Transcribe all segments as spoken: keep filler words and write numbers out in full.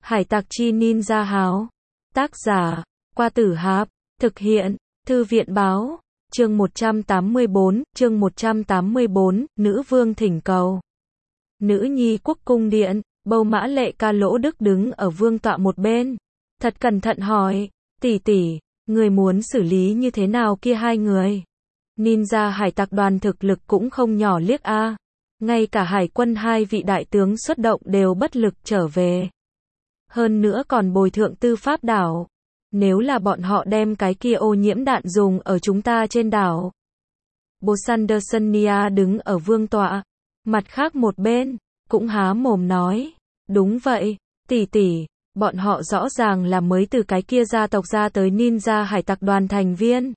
Hải tặc chi ninja háo. Tác giả, Qua Tử Hạp. Thực hiện, Thư viện báo. Chương một trăm tám mươi bốn, chương một trăm tám mươi bốn, Nữ vương thỉnh cầu. Nữ nhi quốc cung điện, Bầu Mã Lệ Ca Lỗ Đức đứng ở vương tọa một bên. Thật cẩn thận hỏi, tỷ tỷ, người muốn xử lý như thế nào kia hai người? Ninja hải tặc đoàn thực lực cũng không nhỏ liếc a. Ngay cả hải quân hai vị đại tướng xuất động đều bất lực trở về. Hơn nữa còn bồi thượng tư pháp đảo. Nếu là bọn họ đem cái kia ô nhiễm đạn dùng ở chúng ta trên đảo. Bố Sandersonia đứng ở vương tọa. Mặt khác một bên, cũng há mồm nói. Đúng vậy, tỷ tỷ, bọn họ rõ ràng là mới từ cái kia gia tộc ra tới ninja hải tặc đoàn thành viên.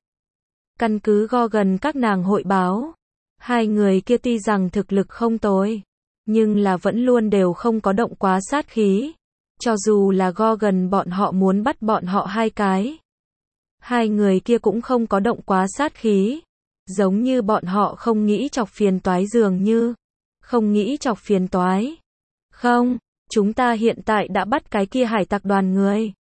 Căn cứ Gorgon các nàng hội báo. Hai người kia tuy rằng thực lực không tồi. Nhưng là vẫn luôn đều không có động quá sát khí. Cho dù là Gorgon bọn họ muốn bắt bọn họ hai cái. Hai người kia cũng không có động quá sát khí. Giống như bọn họ không nghĩ chọc phiền toái dường như. Không nghĩ chọc phiền toái. Không, chúng ta hiện tại đã bắt cái kia hải tặc đoàn người.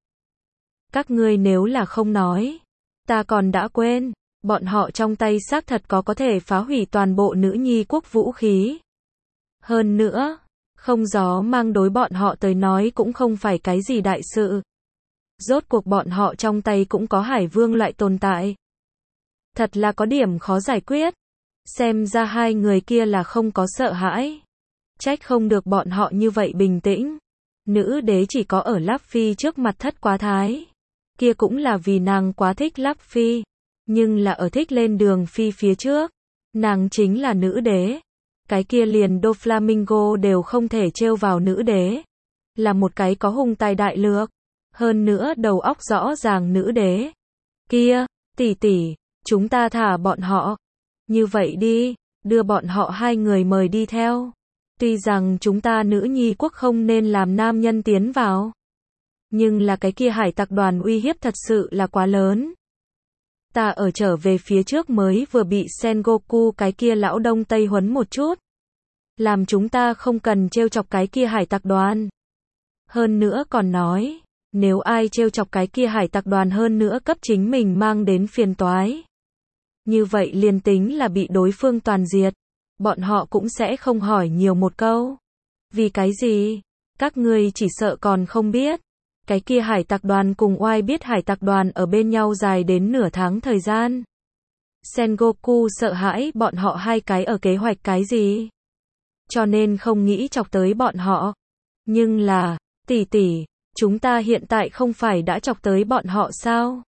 Các ngươi nếu là không nói. Ta còn đã quên. Bọn họ trong tay xác thật có có thể phá hủy toàn bộ nữ nhi quốc vũ khí. Hơn nữa, không gió mang đối bọn họ tới nói cũng không phải cái gì đại sự. Rốt cuộc bọn họ trong tay cũng có hải vương loại tồn tại. Thật là có điểm khó giải quyết. Xem ra hai người kia là không có sợ hãi. Trách không được bọn họ như vậy bình tĩnh. Nữ đế chỉ có ở Luffy trước mặt thất quá thái. Kia cũng là vì nàng quá thích Luffy. Nhưng là ở thích lên đường phi phía trước. Nàng chính là nữ đế. Cái kia liền Doflamingo đều không thể trêu vào nữ đế. Là một cái có hung tài đại lược. Hơn nữa đầu óc rõ ràng nữ đế. Kia, tỷ tỷ, chúng ta thả bọn họ. Như vậy đi, đưa bọn họ hai người mời đi theo. Tuy rằng chúng ta nữ nhi quốc không nên làm nam nhân tiến vào. Nhưng là cái kia hải tặc đoàn uy hiếp thật sự là quá lớn. Ta ở trở về phía trước mới vừa bị Sengoku cái kia lão đông tây huấn một chút. Làm chúng ta không cần trêu chọc cái kia hải tặc đoàn. Hơn nữa còn nói, nếu ai trêu chọc cái kia hải tặc đoàn hơn nữa cấp chính mình mang đến phiền toái. Như vậy liền tính là bị đối phương toàn diệt. Bọn họ cũng sẽ không hỏi nhiều một câu. Vì cái gì? Các ngươi chỉ sợ còn không biết. Cái kia hải tặc đoàn cùng oai biết hải tặc đoàn ở bên nhau dài đến nửa tháng thời gian. Sengoku sợ hãi bọn họ hai cái ở kế hoạch cái gì. Cho nên không nghĩ chọc tới bọn họ. Nhưng là, tỷ tỷ, chúng ta hiện tại không phải đã chọc tới bọn họ sao?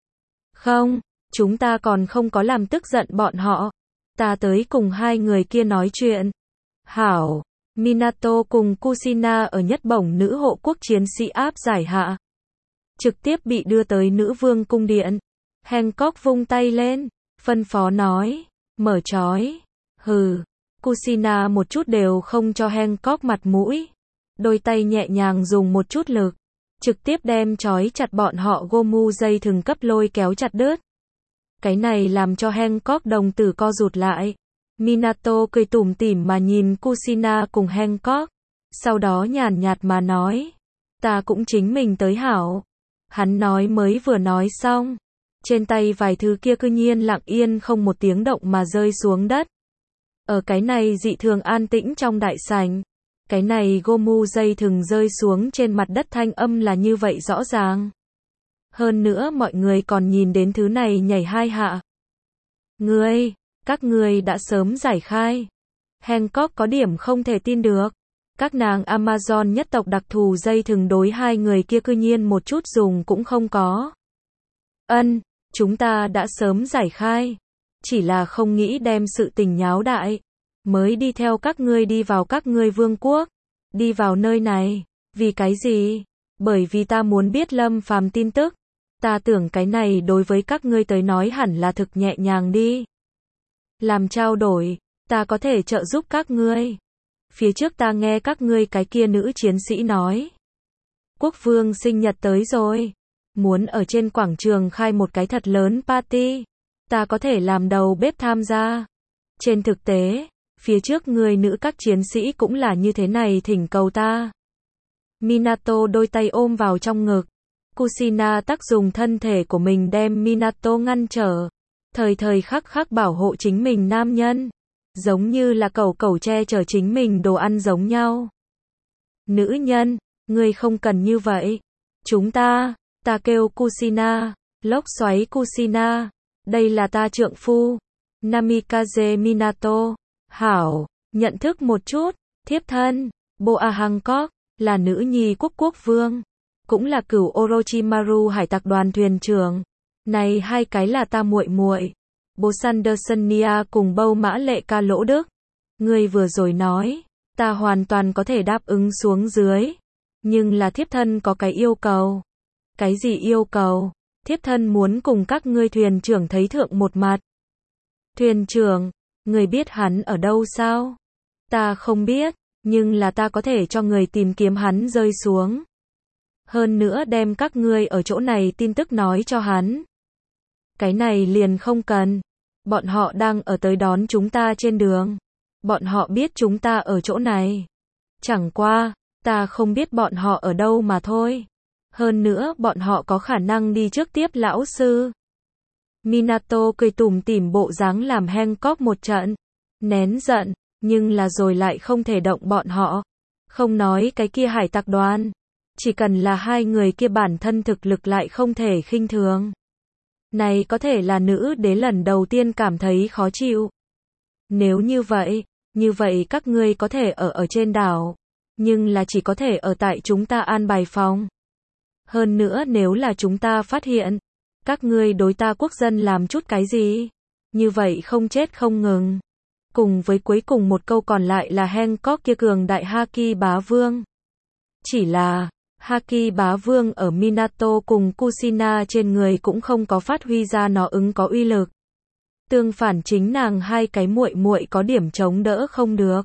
Không, chúng ta còn không có làm tức giận bọn họ. Ta tới cùng hai người kia nói chuyện. Hảo. Minato cùng Kushina ở nhất bổng nữ hộ quốc chiến sĩ áp giải hạ. Trực tiếp bị đưa tới nữ vương cung điện. Hancock vung tay lên, phân phó nói, mở trói. Hừ, Kushina một chút đều không cho Hancock mặt mũi. Đôi tay nhẹ nhàng dùng một chút lực. Trực tiếp đem trói chặt bọn họ Gomu dây thừng cấp lôi kéo chặt đứt. Cái này làm cho Hancock đồng tử co rụt lại. Minato cười tủm tỉm mà nhìn Kushina cùng Hancock. Sau đó nhàn nhạt mà nói. Ta cũng chính mình tới hảo. Hắn nói mới vừa nói xong. Trên tay vài thứ kia cư nhiên lặng yên không một tiếng động mà rơi xuống đất. Ở cái này dị thường an tĩnh trong đại sảnh. Cái này Gomu dây thừng rơi xuống trên mặt đất thanh âm là như vậy rõ ràng. Hơn nữa mọi người còn nhìn đến thứ này nhảy hai hạ. Ngươi, các ngươi đã sớm giải khai. Hancock có điểm không thể tin được. Các nàng Amazon nhất tộc đặc thù dây thừng đối hai người kia cư nhiên một chút dùng cũng không có. Ân, chúng ta đã sớm giải khai. Chỉ là không nghĩ đem sự tình nháo đại. Mới đi theo các ngươi đi vào các ngươi vương quốc. Đi vào nơi này. Vì cái gì? Bởi vì ta muốn biết Lâm Phàm tin tức. Ta tưởng cái này đối với các ngươi tới nói hẳn là thực nhẹ nhàng đi. Làm trao đổi, ta có thể trợ giúp các ngươi. Phía trước ta nghe các ngươi cái kia nữ chiến sĩ nói. Quốc vương sinh nhật tới rồi. Muốn ở trên quảng trường khai một cái thật lớn party. Ta có thể làm đầu bếp tham gia. Trên thực tế, phía trước người nữ các chiến sĩ cũng là như thế này thỉnh cầu ta. Minato đôi tay ôm vào trong ngực. Kushina tắc dùng thân thể của mình đem Minato ngăn trở. Thời thời khắc khắc bảo hộ chính mình nam nhân. Giống như là cẩu cẩu che chở chính mình đồ ăn giống nhau. Nữ nhân, ngươi không cần như vậy. Chúng ta, ta kêu Kushina, lốc xoáy Kushina. Đây là ta trượng phu. Namikaze Minato. Hảo, nhận thức một chút. Thiếp thân, Boa Hancock, là nữ nhi quốc quốc vương. Cũng là cửu Orochimaru hải tặc đoàn thuyền trưởng. Này hai cái là ta muội muội. Bố Sandersonia cùng bâu mã lệ ca lỗ đức. Ngươi vừa rồi nói, ta hoàn toàn có thể đáp ứng xuống dưới. Nhưng là thiếp thân có cái yêu cầu. Cái gì yêu cầu? Thiếp thân muốn cùng các ngươi thuyền trưởng thấy thượng một mặt. Thuyền trưởng, người biết hắn ở đâu sao? Ta không biết, nhưng là ta có thể cho người tìm kiếm hắn rơi xuống. Hơn nữa đem các ngươi ở chỗ này tin tức nói cho hắn. Cái này liền không cần. Bọn họ đang ở tới đón chúng ta trên đường. Bọn họ biết chúng ta ở chỗ này. Chẳng qua, ta không biết bọn họ ở đâu mà thôi. Hơn nữa bọn họ có khả năng đi trước tiếp lão sư. Minato cười tủm tỉm bộ dáng làm Hancock một trận. Nén giận, nhưng là rồi lại không thể động bọn họ. Không nói cái kia hải tặc đoàn. Chỉ cần là hai người kia bản thân thực lực lại không thể khinh thường. Này có thể là nữ đế lần đầu tiên cảm thấy khó chịu. Nếu như vậy, như vậy các ngươi có thể ở ở trên đảo. Nhưng là chỉ có thể ở tại chúng ta an bài phòng. Hơn nữa nếu là chúng ta phát hiện, các ngươi đối ta quốc dân làm chút cái gì, như vậy không chết không ngừng. Cùng với cuối cùng một câu còn lại là Hancock kia cường đại Haki bá vương. Chỉ là, Haki bá vương ở Minato cùng Kushina trên người cũng không có phát huy ra nó ứng có uy lực. Tương phản chính nàng hai cái muội muội có điểm chống đỡ không được.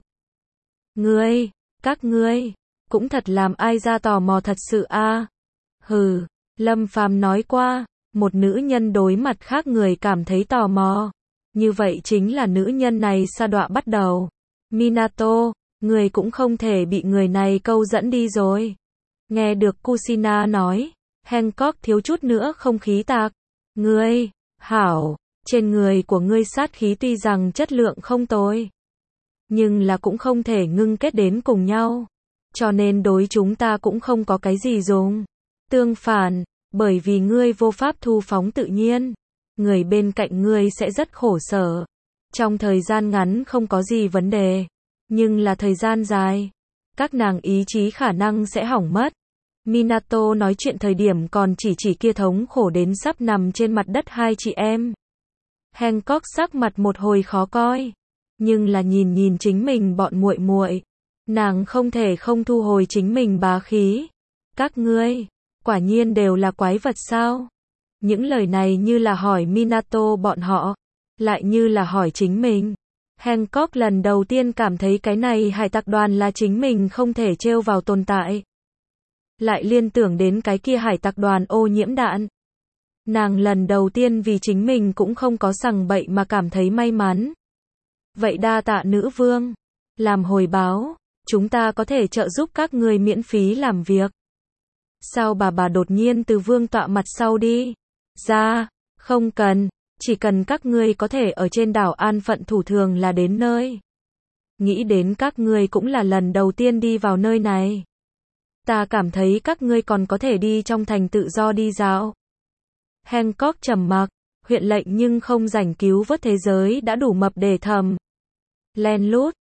Ngươi, các ngươi, cũng thật làm ai ra tò mò thật sự a. Hừ, Lâm Phàm nói qua, một nữ nhân đối mặt khác người cảm thấy tò mò. Như vậy chính là nữ nhân này sa đọa bắt đầu. Minato, người cũng không thể bị người này câu dẫn đi rồi. Nghe được Kushina nói, Hancock thiếu chút nữa không khí tạc. Ngươi, hảo, trên người của ngươi sát khí tuy rằng chất lượng không tồi, nhưng là cũng không thể ngưng kết đến cùng nhau. Cho nên đối chúng ta cũng không có cái gì dùng. Tương phản, bởi vì ngươi vô pháp thu phóng tự nhiên, người bên cạnh ngươi sẽ rất khổ sở. Trong thời gian ngắn không có gì vấn đề, nhưng là thời gian dài, các nàng ý chí khả năng sẽ hỏng mất. Minato nói chuyện thời điểm còn chỉ chỉ kia thống khổ đến sắp nằm trên mặt đất hai chị em. Hancock sắc mặt một hồi khó coi, nhưng là nhìn nhìn chính mình bọn muội muội, nàng không thể không thu hồi chính mình bá khí. Các ngươi, quả nhiên đều là quái vật sao? Những lời này như là hỏi Minato bọn họ, lại như là hỏi chính mình. Hancock lần đầu tiên cảm thấy cái này hải tặc đoàn là chính mình không thể trêu vào tồn tại. Lại liên tưởng đến cái kia hải tặc đoàn ô nhiễm đạn. Nàng lần đầu tiên vì chính mình cũng không có sằng bậy mà cảm thấy may mắn. Vậy đa tạ nữ vương. Làm hồi báo, chúng ta có thể trợ giúp các người miễn phí làm việc. Sao bà bà đột nhiên từ vương tọa mặt sau đi? Ra, không cần, chỉ cần các ngươi có thể ở trên đảo an phận thủ thường là đến nơi. Nghĩ đến các ngươi cũng là lần đầu tiên đi vào nơi này. Ta cảm thấy các ngươi còn có thể đi trong thành tự do đi dạo. Hancock trầm mặc, huyện lệnh nhưng không rảnh cứu vớt thế giới đã đủ mập để thầm. Len lút,